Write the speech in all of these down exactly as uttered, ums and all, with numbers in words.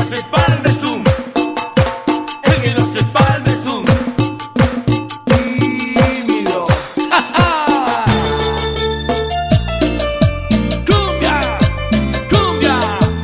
sepa el Mesum, el que no sepa el Mesum. Tímido. Cumbia, cumbia.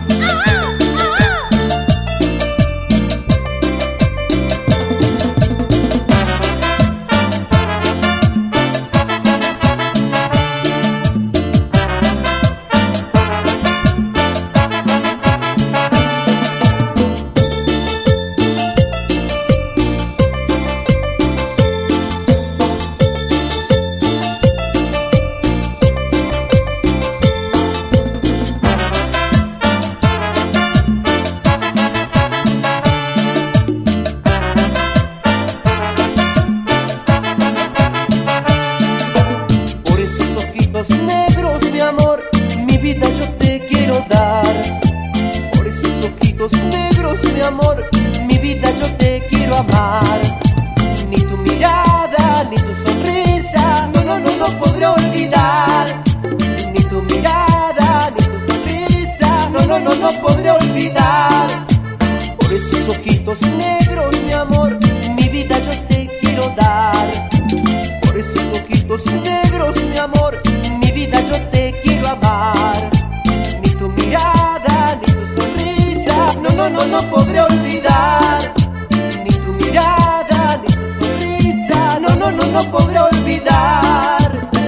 Negros, mi amor, mi vida yo te quiero dar. Por esos ojitos negros, mi amor, mi vida yo te quiero amar. Ni tu mirada, ni tu sonrisa, no, no, no, no podré olvidar. Ni tu mirada, ni tu sonrisa, no, no, no, no podré olvidar. Por esos ojitos negros, mi amor, mi vida yo te quiero dar. Por esos ojitos negros, mi amor, mi vida yo te quiero amar. Ni tu mirada, ni tu sonrisa, no, no, no, no podré olvidar. Ni tu mirada, ni tu sonrisa, no, no, no, no podré olvidar.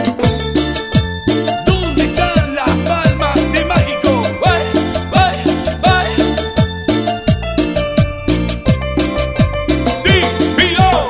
¿Dónde están las palmas de Mágico? ¡Vai, vai, vai! ¡Tímidos!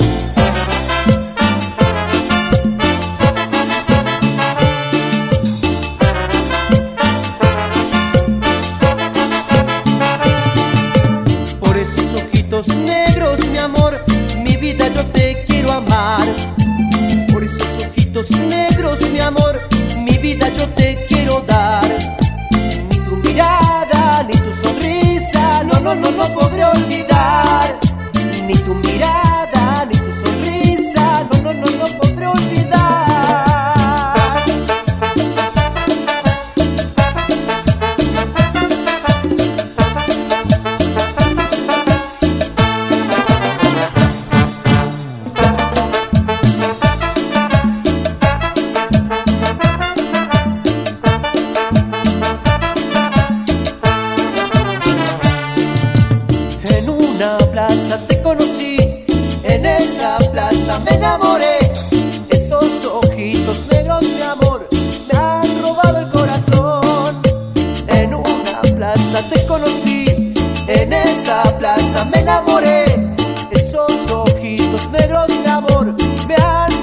Negros, mi amor, mi vida yo te quiero amar. Por esos ojitos negros, mi amor, mi vida yo te quiero dar. Ni tu mirada, ni tu sonrisa, no, no, no, no podré olvidar. Ni tu mirada, ni tu sonrisa, no, no, no, no podré olvidar. Te conocí, en esa plaza me enamoré. Esos ojitos negros, mi amor, me han robado el corazón. En una plaza te conocí, en esa plaza me enamoré. Esos ojitos negros, mi amor, me han